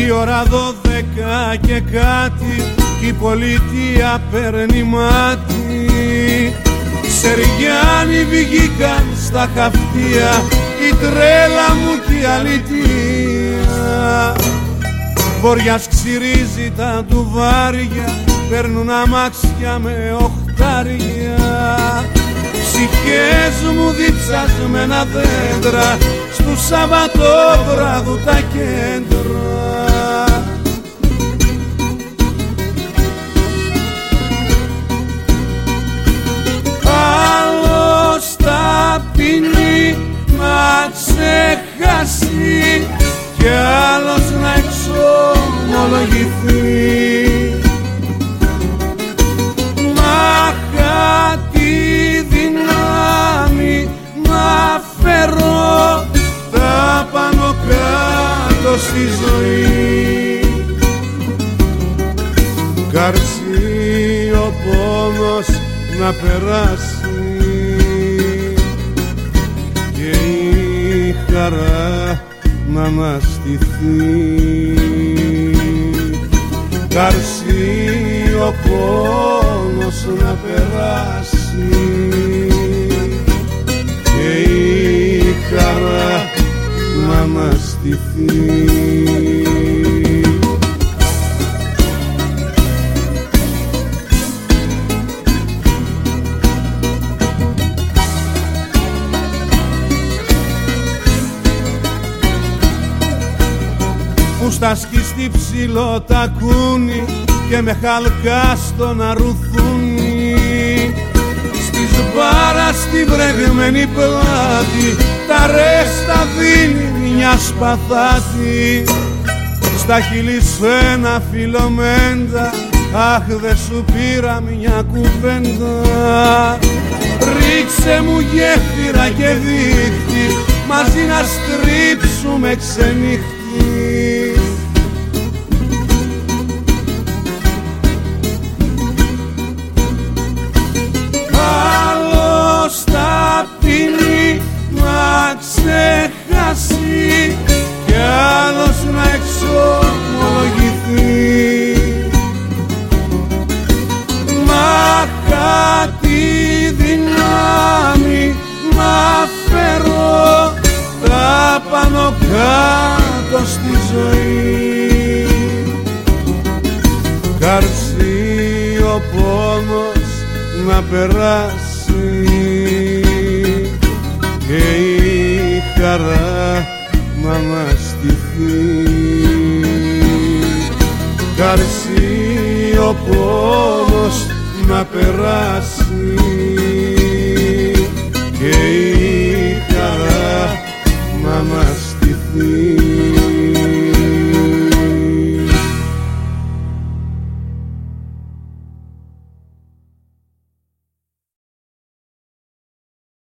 Η ώρα 12 και κάτι κι η πολιτεία παίρνει μάτι. Σεριάνοι βγήκαν στα χαυτία, η τρέλα μου κι η αλητεία. Βοριάς ξυρίζει τα τουβάρια, παίρνουν αμάξια με οχτάρια. Ψυχές μου διψασμένα δέντρα, στου Σαββατόβραδου τα κέντρα. Άλλος τα πίνει να ξεχάσει κι άλλος να εξομολογηθεί. Μάχα τη δύναμη να φέρω τα πάνω κάτω στη ζωή. Καρσί ο πόνος να περάσει και η χαρά να αναστηθεί. Καρσί ο πόνος να περάσει και η χαρά να αναστηθεί. Που στα σκιστή ψηλό τακούνι και με χαλκά στον αρουθούνι. Στις μπάρας στη βρεγμένη πλάτη τα ρέστα δίνει μια σπαθάτη. Στα χείλη σου ένα φιλομέντα, αχ δε σου πήρα μια κουβέντα. Ρίξε μου γέφυρα και δίχτυ, μαζί να στρίψουμε ξενύχτη. Άλλος τα πίνει να ξεχάσει κι άλλος να εξομολογηθεί. Μάχα τη δύναμη να φέρω τα πάνω κάτω στη ζωή. Καρσί ο πόνος να περάσει και η χαρά να αναστηθεί. Καρσί ο πόνος να περάσει